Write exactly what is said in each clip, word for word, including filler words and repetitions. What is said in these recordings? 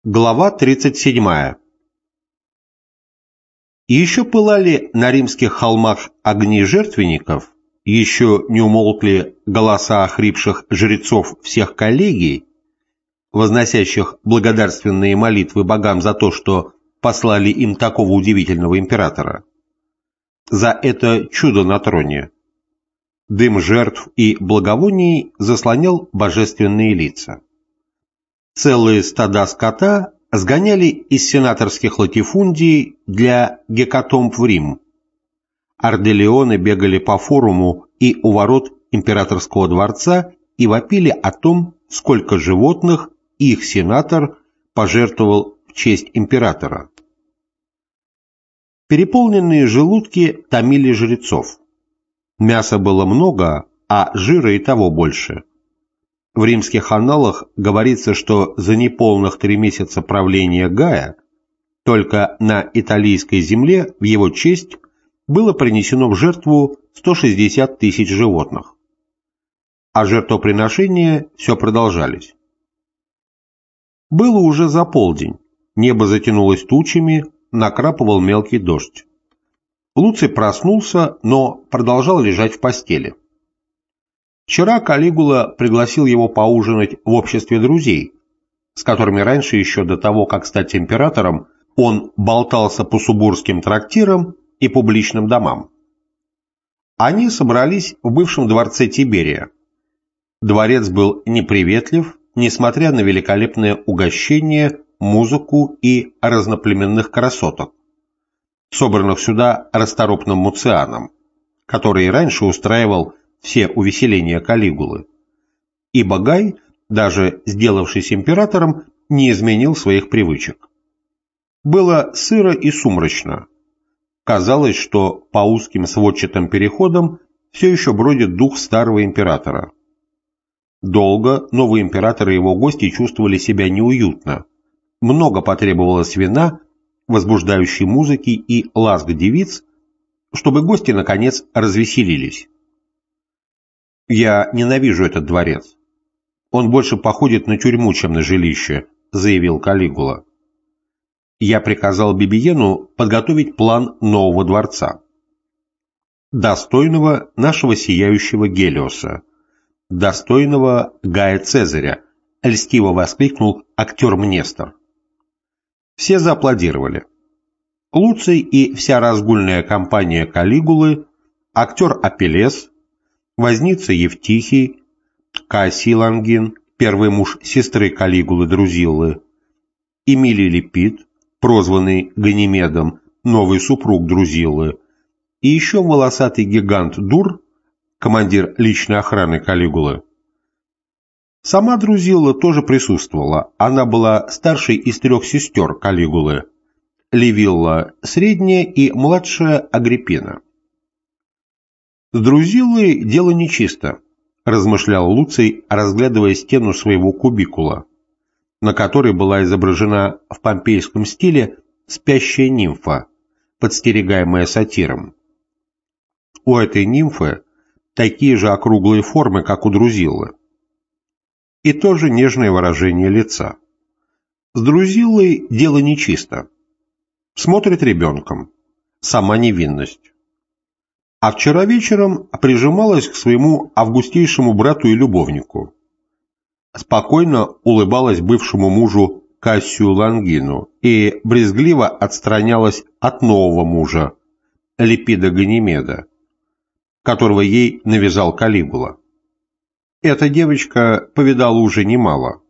Глава тридцать седьмая. Еще пылали на римских холмах огни жертвенников, еще не умолкли голоса охрипших жрецов всех коллегий, возносящих благодарственные молитвы богам за то, что послали им такого удивительного императора. За это чудо на троне. Дым жертв и благовоний заслонял божественные лица. Целые стада скота сгоняли из сенаторских латифундий для гекатомб в Рим. Арделеоны бегали по форуму и у ворот императорского дворца и вопили о том, сколько животных их сенатор пожертвовал в честь императора. Переполненные желудки томили жрецов. Мяса было много, а жира и того больше. В римских анналах говорится, что за неполных три месяца правления Гая только на италийской земле в его честь было принесено в жертву сто шестьдесят тысяч животных. А жертвоприношения все продолжались. Было уже за полдень, небо затянулось тучами, накрапывал мелкий дождь. Луций проснулся, но продолжал лежать в постели. Вчера Калигула пригласил его поужинать в обществе друзей, с которыми раньше, еще до того, как стать императором, он болтался по субурским трактирам и публичным домам. Они собрались в бывшем дворце Тиберия. Дворец был неприветлив, несмотря на великолепное угощение, музыку и разноплеменных красоток, собранных сюда расторопным Муцианом, который раньше устраивал все увеселения Калигулы. Ибо Гай, даже сделавшись императором, не изменил своих привычек. Было сыро и сумрачно. Казалось, что по узким сводчатым переходам все еще бродит дух старого императора. Долго новый император и его гости чувствовали себя неуютно. Много потребовалось вина, возбуждающей музыки и ласк девиц, чтобы гости, наконец, развеселились. «Я ненавижу этот дворец. Он больше походит на тюрьму, чем на жилище», — заявил Калигула. «Я приказал Бибиену подготовить план нового дворца, достойного нашего сияющего Гелиоса, достойного Гая Цезаря», — льстиво воскликнул актер Мнестор. Все зааплодировали. Луций и вся разгульная компания Калигулы, актер Апеллес, возница Евтихий, Кассий Лонгин, первый муж сестры Калигулы Друзиллы, Эмилий Лепит, прозванный Ганимедом, новый супруг Друзиллы, и еще волосатый гигант Дур, командир личной охраны Калигулы. Сама Друзилла тоже присутствовала, она была старшей из трех сестер Калигулы, Ливилла средняя и младшая Агриппина. «С Друзиллой дело нечисто», — размышлял Луций, разглядывая стену своего кубикула, на которой была изображена в помпейском стиле спящая нимфа, подстерегаемая сатиром. У этой нимфы такие же округлые формы, как у Друзиллы, и тоже нежное выражение лица. С Друзиллой дело нечисто. Смотрит ребенком, сама невинность. А вчера вечером прижималась к своему августейшему брату и любовнику. Спокойно улыбалась бывшему мужу Кассию Лонгину и брезгливо отстранялась от нового мужа, Лепида Ганимеда, которого ей навязал Калигула. Эта девочка повидала уже немало.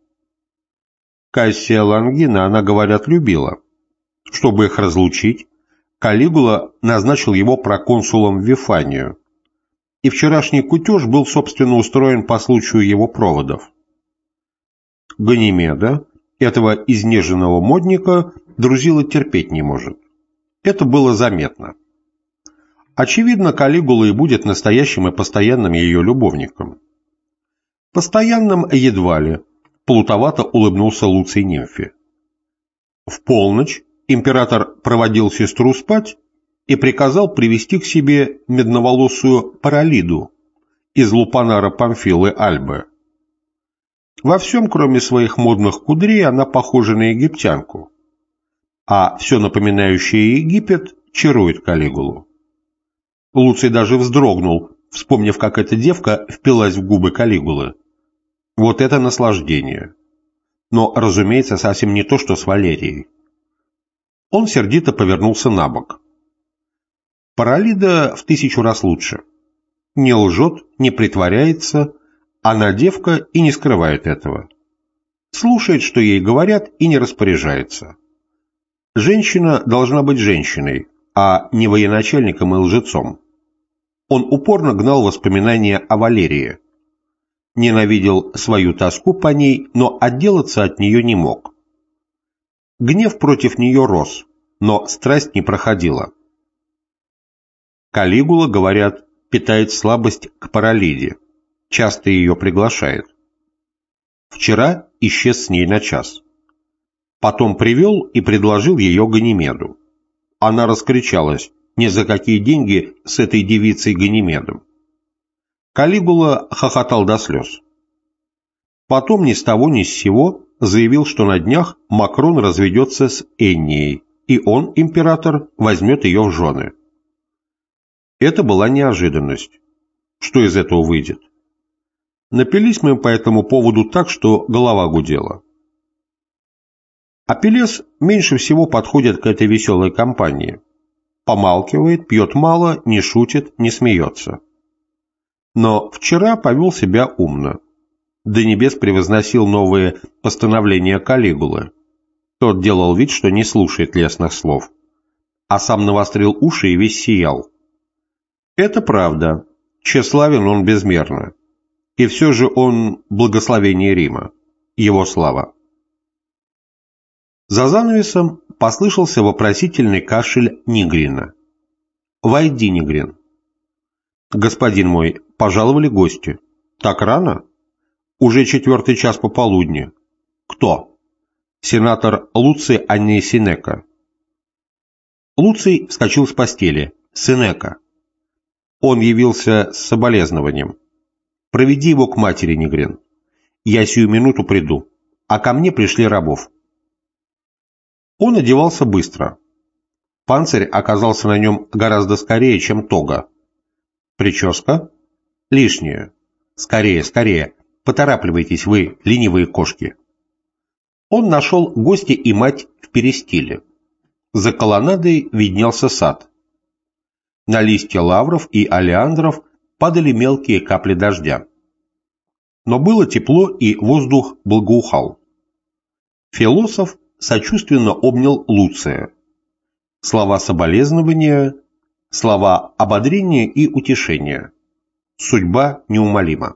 Кассия Лонгина она, говорят, любила. Чтобы их разлучить, Калигула назначил его проконсулом в Вифанию, и вчерашний кутеж был, собственно, устроен по случаю его проводов. Ганимеда, этого изнеженного модника, Друзилла терпеть не может. Это было заметно. Очевидно, Калигула и будет настоящим и постоянным ее любовником. Постоянным едва ли, плутовато улыбнулся Луций нимфе. В полночь император проводил сестру спать и приказал привести к себе медноволосую Паралиду из лупанара Памфилы Альбы. Во всем, кроме своих модных кудрей, она похожа на египтянку, а все напоминающее Египет чарует Калигулу. Луций даже вздрогнул, вспомнив, как эта девка впилась в губы Калигулы. Вот это наслаждение! Но, разумеется, совсем не то, что с Валерией. Он сердито повернулся на бок. Паралида в тысячу раз лучше. Не лжет, не притворяется, она девка и не скрывает этого. Слушает, что ей говорят, и не распоряжается. Женщина должна быть женщиной, а не военачальником и лжецом. Он упорно гнал воспоминания о Валерии. Ненавидел свою тоску по ней, но отделаться от нее не мог. Гнев против нее рос, но страсть не проходила. Калигула, говорят, питает слабость к Паралиде, часто ее приглашает. Вчера исчез с ней на час. Потом привел и предложил ее Ганимеду. Она раскричалась: ни за какие деньги с этой девицей Ганимедом. Калигула хохотал до слез. Потом ни с того ни с сего заявил, что на днях Макрон разведется с Эннией, и он, император, возьмет ее в жены. Это была неожиданность. Что из этого выйдет? Напились мы по этому поводу так, что голова гудела. Апеллес меньше всего подходит к этой веселой компании. Помалкивает, пьет мало, не шутит, не смеется. Но вчера повел себя умно. До небес превозносил новые постановления Калигулы. Тот делал вид, что не слушает лестных слов, а сам навострил уши и весь сиял. Это правда, тщеславен он безмерно. И все же он благословение Рима, его слава. За занавесом послышался вопросительный кашель Нигрина. «Войди, Нигрин». «Господин мой, пожаловали гости. Так рано? Уже четвертый час пополудни. Кто?» «Сенатор Луций Анний Сенека». Луций вскочил с постели. «Сенека». Он явился с соболезнованием. «Проведи его к матери, Нигрин. Я сию минуту приду, а ко мне пришли рабов». Он одевался быстро. Панцирь оказался на нем гораздо скорее, чем тога. Прическа? Лишняя. Скорее, скорее. Поторапливайтесь вы, ленивые кошки. Он нашел гостя и мать в перестиле. За колоннадой виднелся сад. На листья лавров и олеандров падали мелкие капли дождя. Но было тепло, и воздух благоухал. Философ сочувственно обнял Луция. Слова соболезнования, слова ободрения и утешения. Судьба неумолима.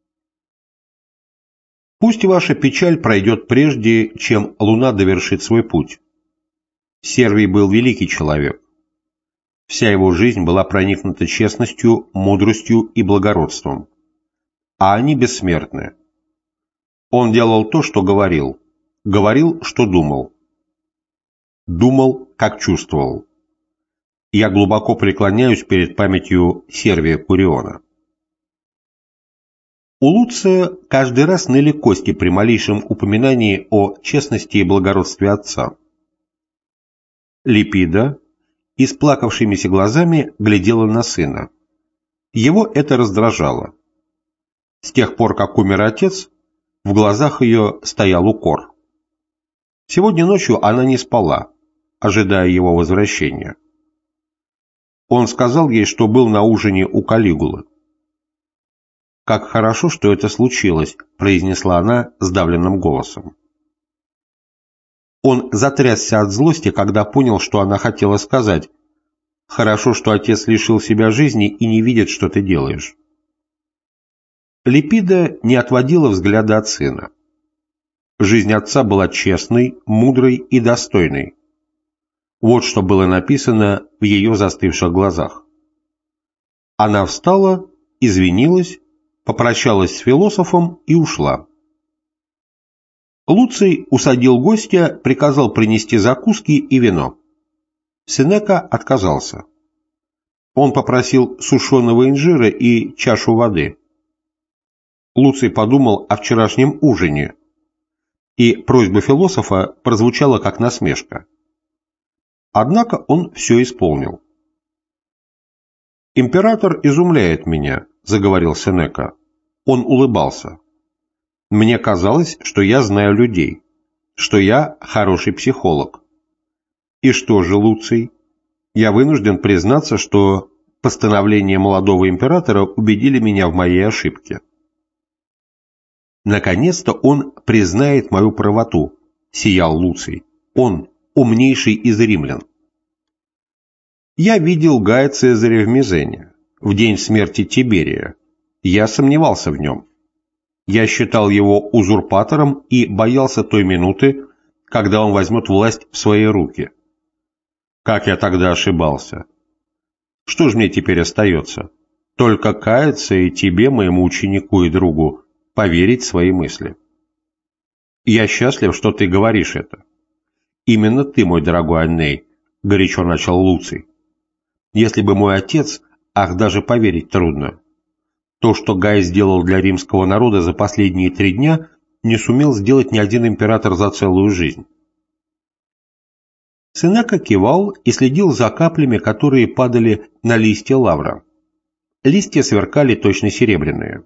Пусть ваша печаль пройдет прежде, чем луна довершит свой путь. Сервий был великий человек. Вся его жизнь была проникнута честностью, мудростью и благородством. А они бессмертны. Он делал то, что говорил. Говорил, что думал. Думал, как чувствовал. Я глубоко преклоняюсь перед памятью Сервия Куриона. У Луция каждый раз ныли кости при малейшем упоминании о честности и благородстве отца. Липида, исплакавшимися глазами, глядела на сына. Его это раздражало. С тех пор, как умер отец, в глазах ее стоял укор. Сегодня ночью она не спала, ожидая его возвращения. Он сказал ей, что был на ужине у Калигулы. «Как хорошо, что это случилось», — произнесла она сдавленным голосом. Он затрясся от злости, когда понял, что она хотела сказать: «Хорошо, что отец лишил себя жизни и не видит, что ты делаешь». Липида не отводила взгляда от сына. Жизнь отца была честной, мудрой и достойной. Вот что было написано в ее застывших глазах. Она встала, извинилась, попрощалась с философом и ушла. Луций усадил гостя, приказал принести закуски и вино. Сенека отказался. Он попросил сушеного инжира и чашу воды. Луций подумал о вчерашнем ужине, и просьба философа прозвучала как насмешка. Однако он все исполнил. «Император изумляет меня», — заговорил Сенека. Он улыбался. «Мне казалось, что я знаю людей, что я хороший психолог. И что же, Луций, я вынужден признаться, что постановления молодого императора убедили меня в моей ошибке. Наконец-то он признает мою правоту», — сиял Луций. «Он умнейший из римлян. Я видел Гая Цезаря в Мизене, в день смерти Тиберия. Я сомневался в нем. Я считал его узурпатором и боялся той минуты, когда он возьмет власть в свои руки. Как я тогда ошибался? Что ж мне теперь остается? Только каяться и тебе, моему ученику и другу, поверить в свои мысли. Я счастлив, что ты говоришь это. Именно ты, мой дорогой Анней, горячо начал Луций. Если бы мой отец, ах, даже поверить трудно. То, что Гай сделал для римского народа за последние три дня, не сумел сделать ни один император за целую жизнь. Сенека кивал и следил за каплями, которые падали на листья лавра. Листья сверкали точно серебряные.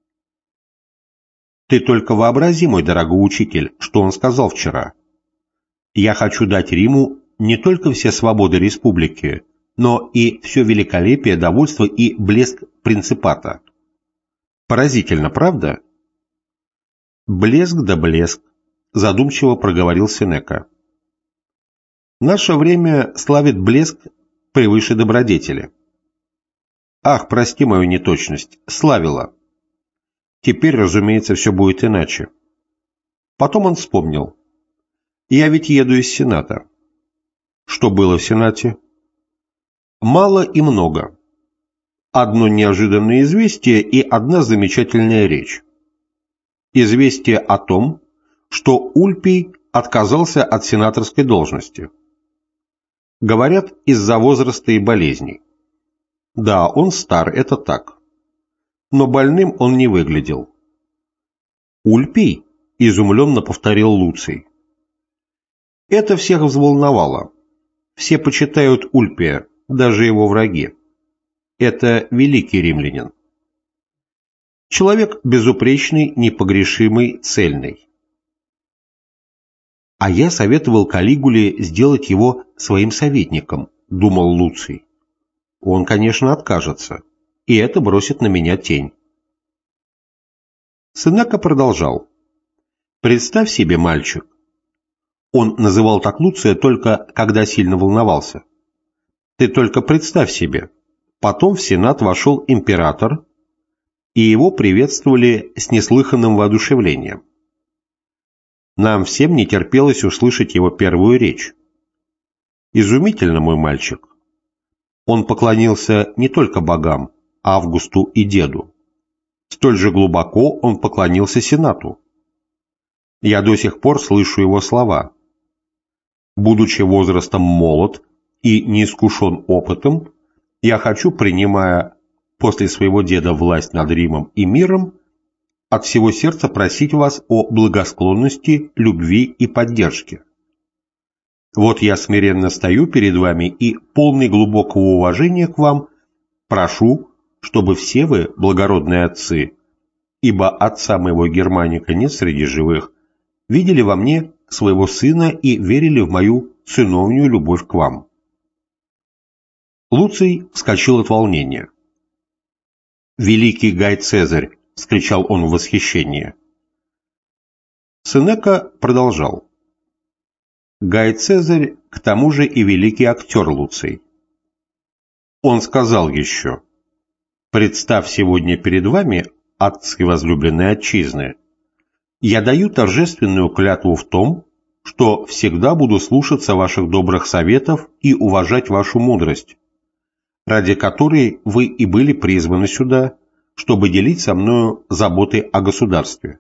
Ты только вообрази, мой дорогой учитель, что он сказал вчера. Я хочу дать Риму не только все свободы республики, но и все великолепие, довольство и блеск принципата. Поразительно, правда? Блеск да блеск, задумчиво проговорил Сенека. Наше время славит блеск превыше добродетели. Ах, прости мою неточность, славила. Теперь, разумеется, все будет иначе. Потом он вспомнил. Я ведь еду из Сената. Что было в Сенате? Мало и много. Одно неожиданное известие и одна замечательная речь. Известие о том, что Ульпий отказался от сенаторской должности. Говорят, из-за возраста и болезней. Да, он стар, это так. Но больным он не выглядел. «Ульпий?» – изумленно повторил Луций. Это всех взволновало. Все почитают Ульпия, даже его враги. Это великий римлянин. Человек безупречный, непогрешимый, цельный. А я советовал Калигуле сделать его своим советником, думал Луций. Он, конечно, откажется, и это бросит на меня тень. Сенека продолжал. Представь себе, мальчик. Он называл так Луция только когда сильно волновался. Ты только представь себе. Потом в Сенат вошел император, и его приветствовали с неслыханным воодушевлением. Нам всем не терпелось услышать его первую речь. Изумительно, мой мальчик. Он поклонился не только богам, Августу и деду. Столь же глубоко он поклонился Сенату. Я до сих пор слышу его слова. Будучи возрастом молод и неискушен опытом, я хочу, принимая после своего деда власть над Римом и миром, от всего сердца просить вас о благосклонности, любви и поддержке. Вот я смиренно стою перед вами и, полный глубокого уважения к вам, прошу, чтобы все вы, благородные отцы, ибо отца моего Германика нет среди живых, видели во мне своего сына и верили в мою сыновнюю любовь к вам. Луций вскочил от волнения. «Великий Гай Цезарь!» — вскричал он в восхищении. Сенека продолжал. Гай Цезарь к тому же и великий актер Луций. Он сказал еще: «Представь сегодня перед вами, отцы возлюбленной отчизны, я даю торжественную клятву в том, что всегда буду слушаться ваших добрых советов и уважать вашу мудрость, ради которой вы и были призваны сюда, чтобы делить со мною заботы о государстве.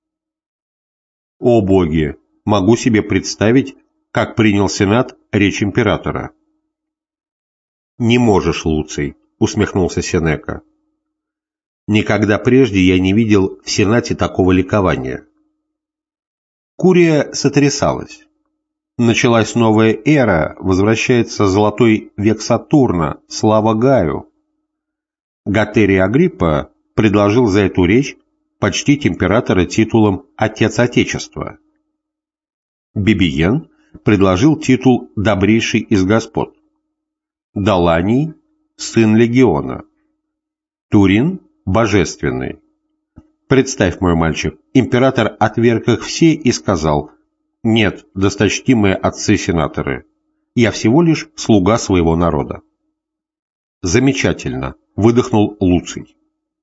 О боги, могу себе представить, как принял Сенат речь императора». «Не можешь, Луций», — усмехнулся Сенека. Никогда прежде я не видел в Сенате такого ликования. Курия сотрясалась. Началась новая эра, возвращается золотой век Сатурна, слава Гаю. Готерий Агриппа предложил за эту речь почтить императора титулом «Отец Отечества». Бибиен предложил титул «Добрейший из господ». Даланий – сын легиона. Турин – божественный. Представь, мой мальчик, император отверг их все и сказал: «Нет, досточтимые отцы-сенаторы, я всего лишь слуга своего народа». «Замечательно», — выдохнул Луций.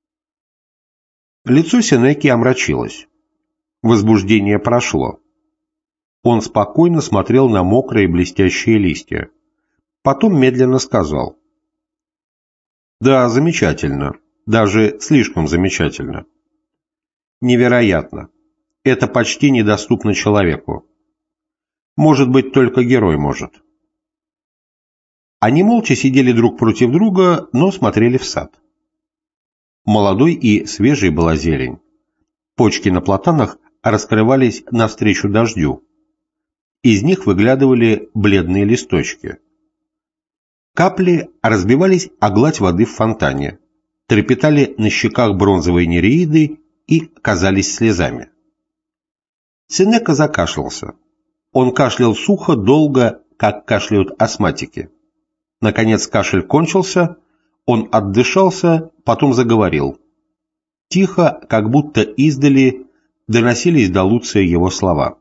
Лицо Сенеки омрачилось. Возбуждение прошло. Он спокойно смотрел на мокрые блестящие листья. Потом медленно сказал: «Да, замечательно, даже слишком замечательно. Невероятно. Это почти недоступно человеку. Может быть, только герой может». Они молча сидели друг против друга, но смотрели в сад. Молодой и свежей была зелень. Почки на платанах раскрывались навстречу дождю. Из них выглядывали бледные листочки. Капли разбивались о гладь воды в фонтане, трепетали на щеках бронзовые нереиды и казались слезами. Сенека закашлялся. Он кашлял сухо, долго, как кашляют астматики. Наконец кашель кончился, он отдышался, потом заговорил. Тихо, как будто издали, доносились до Луция его слова.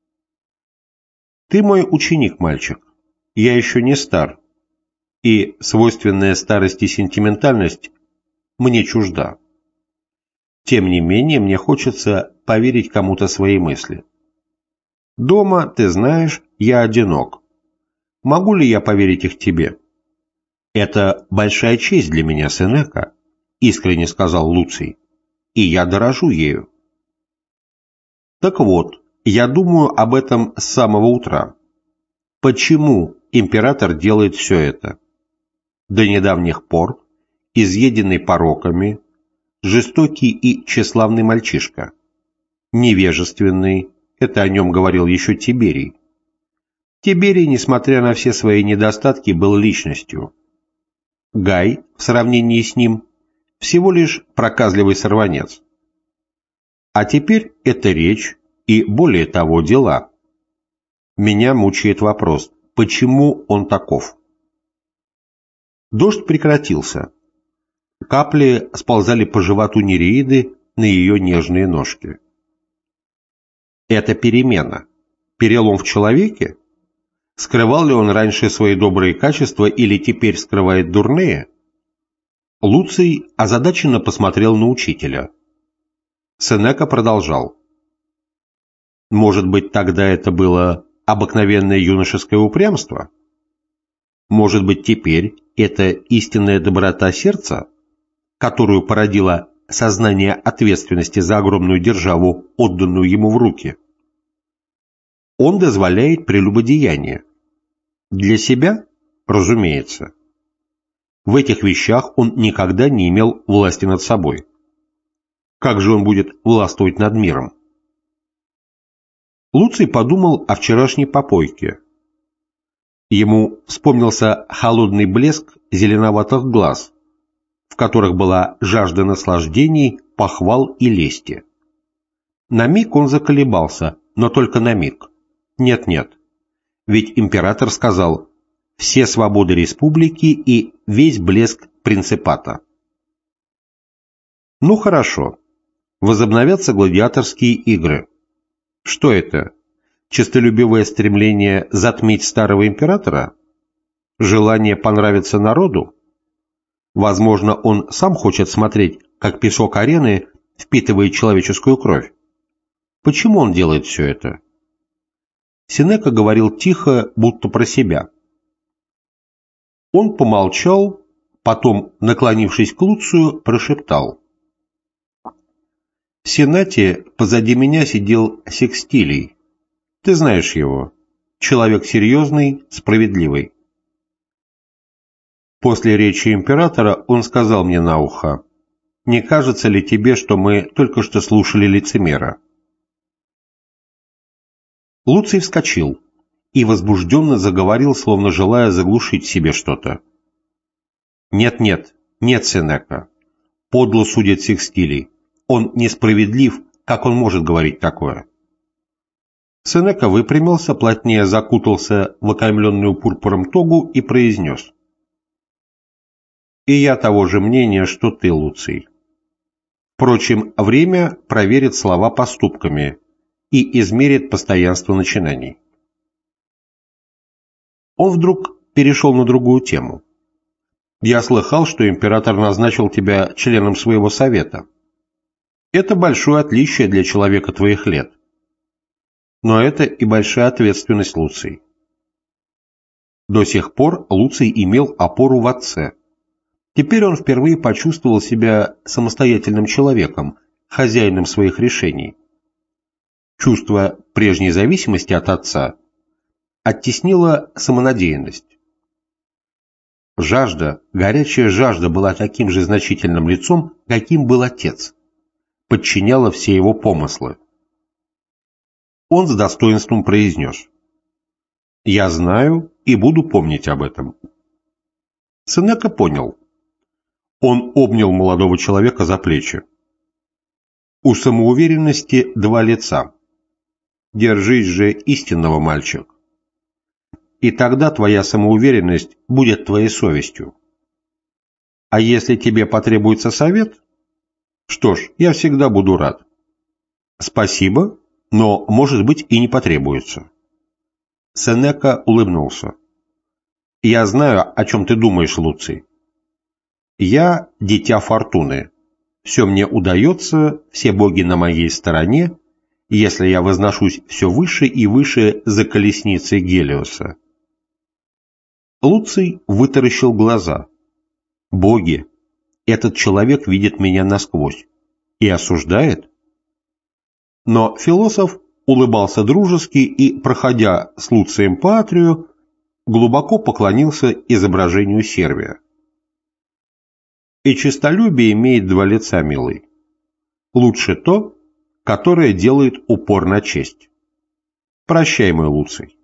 «Ты мой ученик, мальчик. Я еще не стар, и свойственная старости сентиментальность мне чужда. Тем не менее, мне хочется поверить кому-то свои мысли. Дома, ты знаешь, я одинок. Могу ли я поверить их тебе?» «Это большая честь для меня, Сенека», — искренне сказал Луций, — «и я дорожу ею». «Так вот, я думаю об этом с самого утра. Почему император делает все это? До недавних пор изъеденный пороками, жестокий и тщеславный мальчишка, невежественный, это о нем говорил еще Тиберий. Тиберий, несмотря на все свои недостатки, был личностью. Гай, в сравнении с ним, всего лишь проказливый сорванец. А теперь это речь и, более того, дела. Меня мучает вопрос, почему он таков?» Дождь прекратился. Капли сползали по животу нереиды на ее нежные ножки. Это перемена, перелом в человеке? Скрывал ли он раньше свои добрые качества или теперь скрывает дурные? Луций озадаченно посмотрел на учителя. Сенека продолжал. Может быть, тогда это было обыкновенное юношеское упрямство? Может быть, теперь это истинная доброта сердца, которую породило сознание ответственности за огромную державу, отданную ему в руки? Он дозволяет прелюбодеяние. Для себя, разумеется. В этих вещах он никогда не имел власти над собой. Как же он будет властвовать над миром? Луций подумал о вчерашней попойке. Ему вспомнился холодный блеск зеленоватых глаз, в которых была жажда наслаждений, похвал и лести. На миг он заколебался, но только на миг. Нет-нет, ведь император сказал «все свободы республики и весь блеск принципата». Ну хорошо, возобновятся гладиаторские игры. Что это? Честолюбивое стремление затмить старого императора? Желание понравиться народу? Возможно, он сам хочет смотреть, как песок арены впитывает человеческую кровь. Почему он делает все это? Сенека говорил тихо, будто про себя. Он помолчал, потом, наклонившись к Луцию, прошептал. В Сенате позади меня сидел Секстилий. Ты знаешь его. Человек серьезный, справедливый. После речи императора он сказал мне на ухо: Не кажется ли тебе, что мы только что слушали лицемера?» Луций вскочил и возбужденно заговорил, словно желая заглушить в себе что-то. «Нет-нет, нет, Сенека. Подло судит Сикстилий. Он несправедлив, как он может говорить такое?» Сенека выпрямился, плотнее закутался в окаймленную пурпуром тогу и произнес: «И я того же мнения, что ты, Луций. Впрочем, время проверит слова поступками и измерит постоянство начинаний». Он вдруг перешел на другую тему. «Я слыхал, что император назначил тебя членом своего совета. Это большое отличие для человека твоих лет. Но это и большая ответственность, Луций». До сих пор Луций имел опору в отце. Теперь он впервые почувствовал себя самостоятельным человеком, хозяином своих решений. Чувство прежней зависимости от отца оттеснило самонадеянность. Жажда, горячая жажда была таким же значительным лицом, каким был отец, подчиняла все его помыслы. Он с достоинством произнес: «Я знаю и буду помнить об этом». Сенека понял. Он обнял молодого человека за плечи. «У самоуверенности два лица. Держись же истинного, мальчик. И тогда твоя самоуверенность будет твоей совестью. А если тебе потребуется совет, что ж, я всегда буду рад. Спасибо, но, может быть, и не потребуется». Сенека улыбнулся. «Я знаю, о чем ты думаешь, Луций. Я – дитя фортуны. Все мне удается, все боги на моей стороне, если я возношусь все выше и выше за колесницей Гелиоса». Луций вытаращил глаза. «Боги, этот человек видит меня насквозь и осуждает?» Но философ улыбался дружески и, проходя с Луцием по атрию, глубоко поклонился изображению Сервия. «И честолюбие имеет два лица, милый. Лучше то, которое делает упор на честь. Прощай, мой Луций».